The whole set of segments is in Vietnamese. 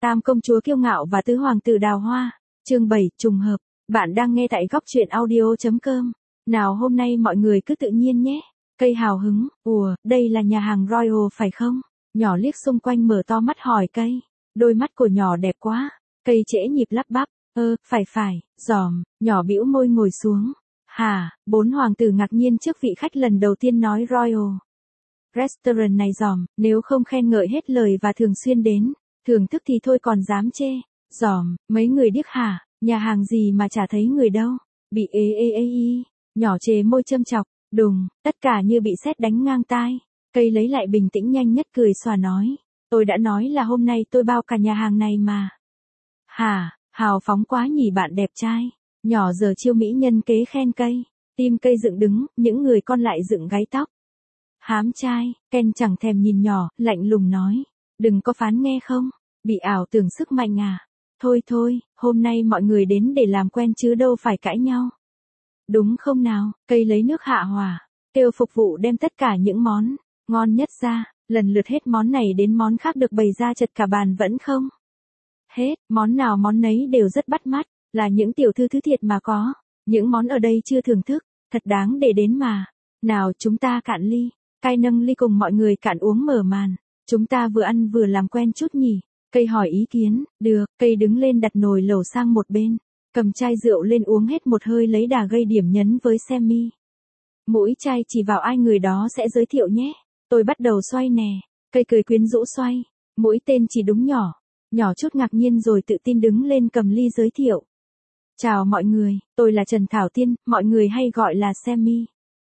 Tam công chúa kiêu ngạo và tứ hoàng tử đào hoa. Chương 7, trùng hợp. Bạn đang nghe tại góc truyện audio.com. Nào hôm nay mọi người cứ tự nhiên nhé. Cây hào hứng, đây là nhà hàng Royal phải không? Nhỏ liếc xung quanh mở to mắt hỏi cây. Đôi mắt của nhỏ đẹp quá. Cây trễ nhịp lắp bắp. Phải, giòm, nhỏ bĩu môi ngồi xuống. Hả, 4 hoàng tử ngạc nhiên trước vị khách lần đầu tiên nói Royal Restaurant này giòm, nếu không khen ngợi hết lời và thường xuyên đến, thưởng thức thì thôi còn dám chê. Giòm, mấy người điếc hả, nhà hàng gì mà chả thấy người đâu. Bị nhỏ chề môi châm chọc, đùng, tất cả như bị sét đánh ngang tai. Cây lấy lại bình tĩnh nhanh nhất cười xòa nói. Tôi đã nói là hôm nay tôi bao cả nhà hàng này mà. Hả, hào phóng quá nhỉ bạn đẹp trai. Nhỏ giờ chiêu mỹ nhân kế khen cây. Tim cây dựng đứng, những người con lại dựng gáy tóc. Hám trai, Ken chẳng thèm nhìn nhỏ, lạnh lùng nói. Đừng có phán nghe không, bị ảo tưởng sức mạnh à. Thôi, hôm nay mọi người đến để làm quen chứ đâu phải cãi nhau. Đúng không nào, cây lấy nước hạ hỏa, kêu phục vụ đem tất cả những món ngon nhất ra, lần lượt hết món này đến món khác được bày ra chật cả bàn vẫn không. Hết, món nào món nấy đều rất bắt mắt, là những tiểu thư thứ thiệt mà có. Những món ở đây chưa thưởng thức, thật đáng để đến mà. Nào chúng ta cạn ly. Cai nâng ly cùng mọi người cạn uống mở màn. Chúng ta vừa ăn vừa làm quen chút nhỉ. Cây hỏi ý kiến, được, cây đứng lên đặt nồi lẩu sang một bên. Cầm chai rượu lên uống hết một hơi lấy đà gây điểm nhấn với Sammy. Mũi chai chỉ vào ai người đó sẽ giới thiệu nhé. Tôi bắt đầu xoay nè. Cây cười quyến rũ xoay. Mũi tên chỉ đúng nhỏ. Nhỏ chút ngạc nhiên rồi tự tin đứng lên cầm ly giới thiệu. Chào mọi người, tôi là Trần Thảo Tiên, mọi người hay gọi là Sammy.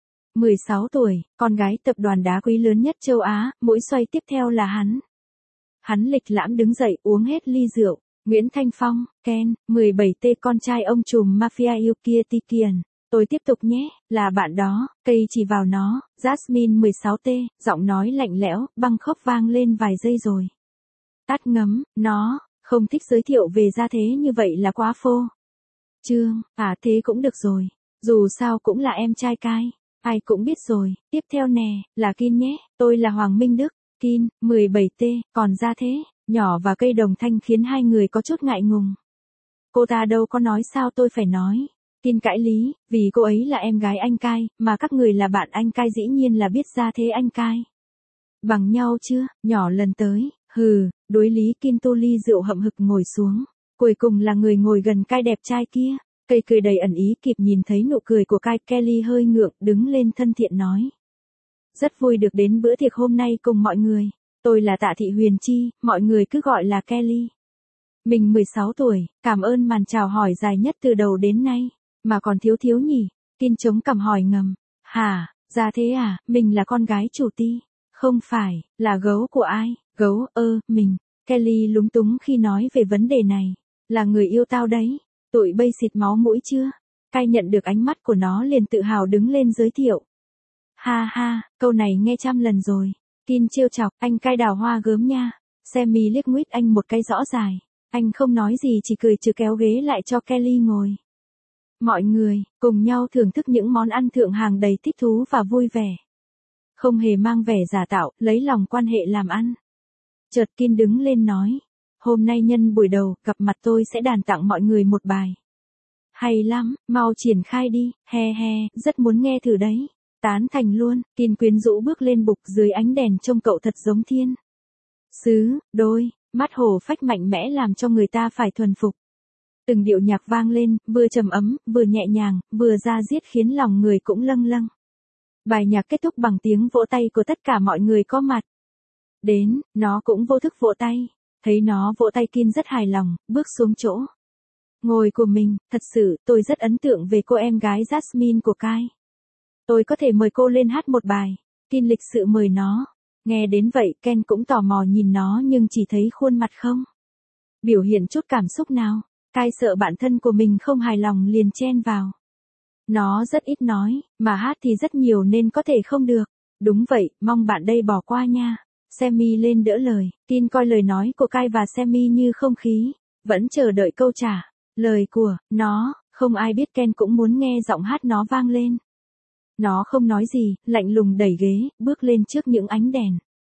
16 tuổi, con gái tập đoàn đá quý lớn nhất châu Á, mũi xoay tiếp theo là hắn. Hắn lịch lãm đứng dậy uống hết ly rượu. Nguyễn Thanh Phong, Ken, 17T con trai ông trùm mafia Yukia Tikian. Tôi tiếp tục nhé, là bạn đó, cây chỉ vào nó, Jasmine 16T, giọng nói lạnh lẽo, băng khốc vang lên vài giây rồi. Tắt ngấm, nó, không thích giới thiệu về gia thế như vậy là quá phô. Trương, thế cũng được rồi, dù sao cũng là em trai cai, ai cũng biết rồi, tiếp theo nè, là Kin nhé, tôi là Hoàng Minh Đức, Kin, 17T, còn gia thế, nhỏ và cây đồng thanh khiến hai người có chút ngại ngùng. Cô ta đâu có nói sao tôi phải nói. Kin cãi lý, vì cô ấy là em gái anh cai, mà các người là bạn anh cai dĩ nhiên là biết gia thế anh cai. Bằng nhau chưa, nhỏ lần tới, đối lý Kin tô ly rượu hậm hực ngồi xuống. Cuối cùng là người ngồi gần cai đẹp trai kia. Cây cười đầy ẩn ý kịp nhìn thấy nụ cười của cai Kelly hơi ngượng đứng lên thân thiện nói. Rất vui được đến bữa tiệc hôm nay cùng mọi người. Tôi là Tạ Thị Huyền Chi, mọi người cứ gọi là Kelly. Mình 16 tuổi, cảm ơn màn chào hỏi dài nhất từ đầu đến nay. Mà còn thiếu nhỉ? Kin chống cằm hỏi ngầm. Hả, ra thế à, mình là con gái chủ ty. Không phải, là gấu của ai? Gấu, mình. Kelly lúng túng khi nói về vấn đề này. Là người yêu tao đấy. Tụi bây xịt máu mũi chưa? Cai nhận được ánh mắt của nó liền tự hào đứng lên giới thiệu. Ha, câu này nghe trăm lần rồi. Kin trêu chọc, anh cai đào hoa gớm nha. Sammy liếc nguyết anh một cái rõ dài. Anh không nói gì chỉ cười trừ kéo ghế lại cho Kelly ngồi. Mọi người, cùng nhau thưởng thức những món ăn thượng hàng đầy thích thú và vui vẻ. Không hề mang vẻ giả tạo, lấy lòng quan hệ làm ăn. Chợt Kin đứng lên nói. Hôm nay nhân buổi đầu, gặp mặt tôi sẽ đàn tặng mọi người một bài. Hay lắm, mau triển khai đi, he, rất muốn nghe thử đấy. Tán thành luôn, Kin quyến rũ bước lên bục dưới ánh đèn trông cậu thật giống thiên sứ, đôi, mắt hổ phách mạnh mẽ làm cho người ta phải thuần phục. Từng điệu nhạc vang lên, vừa trầm ấm, vừa nhẹ nhàng, vừa da diết khiến lòng người cũng lâng lâng. Bài nhạc kết thúc bằng tiếng vỗ tay của tất cả mọi người có mặt. Đến, nó cũng vô thức vỗ tay. Thấy nó vỗ tay Kin rất hài lòng, bước xuống chỗ ngồi của mình. Thật sự, tôi rất ấn tượng về cô em gái Jasmine của Kai. Tôi có thể mời cô lên hát một bài. Kin lịch sự mời nó. Nghe đến vậy, Ken cũng tò mò nhìn nó nhưng chỉ thấy khuôn mặt không biểu hiện chút cảm xúc nào. Kai sợ bạn thân của mình không hài lòng liền chen vào. Nó rất ít nói, mà hát thì rất nhiều nên có thể không được. Đúng vậy, mong bạn đây bỏ qua nha. Sammy lên đỡ lời. Kin coi lời nói của Kai và Sammy như không khí, vẫn chờ đợi câu trả lời của nó. Không ai biết Ken cũng muốn nghe giọng hát nó vang lên. Nó không nói gì, lạnh lùng đẩy ghế, bước lên trước những ánh đèn.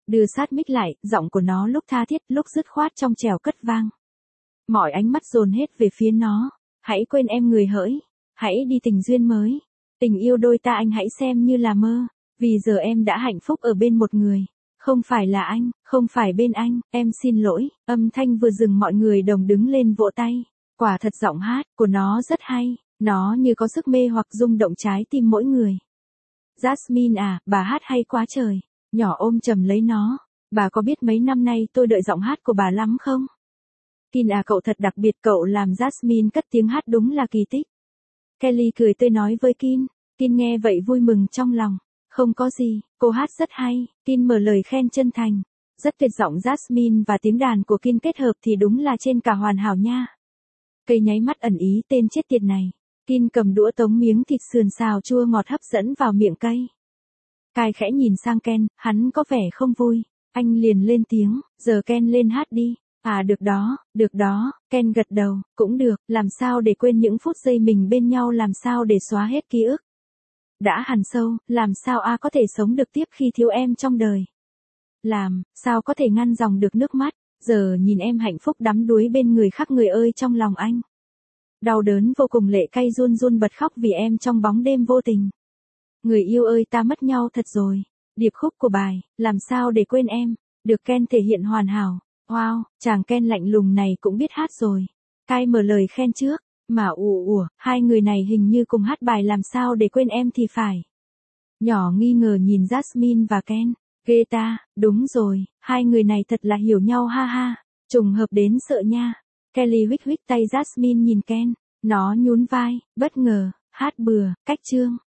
Đưa sát mic lại, giọng của nó lúc tha thiết, lúc dứt khoát trong trẻo cất vang. Mọi ánh mắt dồn hết về phía nó. Hãy quên em người hỡi. Hãy đi tình duyên mới. Tình yêu đôi ta anh hãy xem như là mơ. Vì giờ em đã hạnh phúc ở bên một người. Không phải là anh, không phải bên anh, em xin lỗi. Âm thanh vừa dừng mọi người đồng đứng lên vỗ tay. Quả thật giọng hát của nó rất hay. Nó như có sức mê hoặc rung động trái tim mỗi người. Jasmine à, bà hát hay quá trời. Nhỏ ôm chầm lấy nó. Bà có biết mấy năm nay tôi đợi giọng hát của bà lắm không? Kin à, cậu thật đặc biệt, cậu làm Jasmine cất tiếng hát đúng là kỳ tích. Kelly cười tươi nói với Kin. Kin nghe vậy vui mừng trong lòng. Không có gì, cô hát rất hay. Kin mở lời khen chân thành. Rất tuyệt, giọng Jasmine và tiếng đàn của Kin kết hợp thì đúng là trên cả hoàn hảo nha. Cây nháy mắt ẩn ý tên chết tiệt này. Kin cầm đũa tống miếng thịt sườn xào chua ngọt hấp dẫn vào miệng cây. Kai khẽ nhìn sang Ken, hắn có vẻ không vui. Anh liền lên tiếng, giờ Ken lên hát đi. À được đó, Ken gật đầu, cũng được, làm sao để quên những phút giây mình bên nhau, làm sao để xóa hết ký ức. Đã hằn sâu, làm sao có thể sống được tiếp khi thiếu em trong đời. Làm, sao có thể ngăn dòng được nước mắt, giờ nhìn em hạnh phúc đắm đuối bên người khác, người ơi trong lòng anh. Đau đớn vô cùng, lệ cay run run bật khóc vì em trong bóng đêm vô tình. Người yêu ơi, ta mất nhau thật rồi. Điệp khúc của bài, làm sao để quên em, được Ken thể hiện hoàn hảo. Wow, chàng Ken lạnh lùng này cũng biết hát rồi. Kai mở lời khen trước, mà hai người này hình như cùng hát bài làm sao để quên em thì phải. Nhỏ nghi ngờ nhìn Jasmine và Ken, ghê ta, đúng rồi, hai người này thật là hiểu nhau ha ha, trùng hợp đến sợ nha. Kelly huých huých tay Jasmine nhìn Ken, nó nhún vai, bất ngờ, hát bừa, cách chương.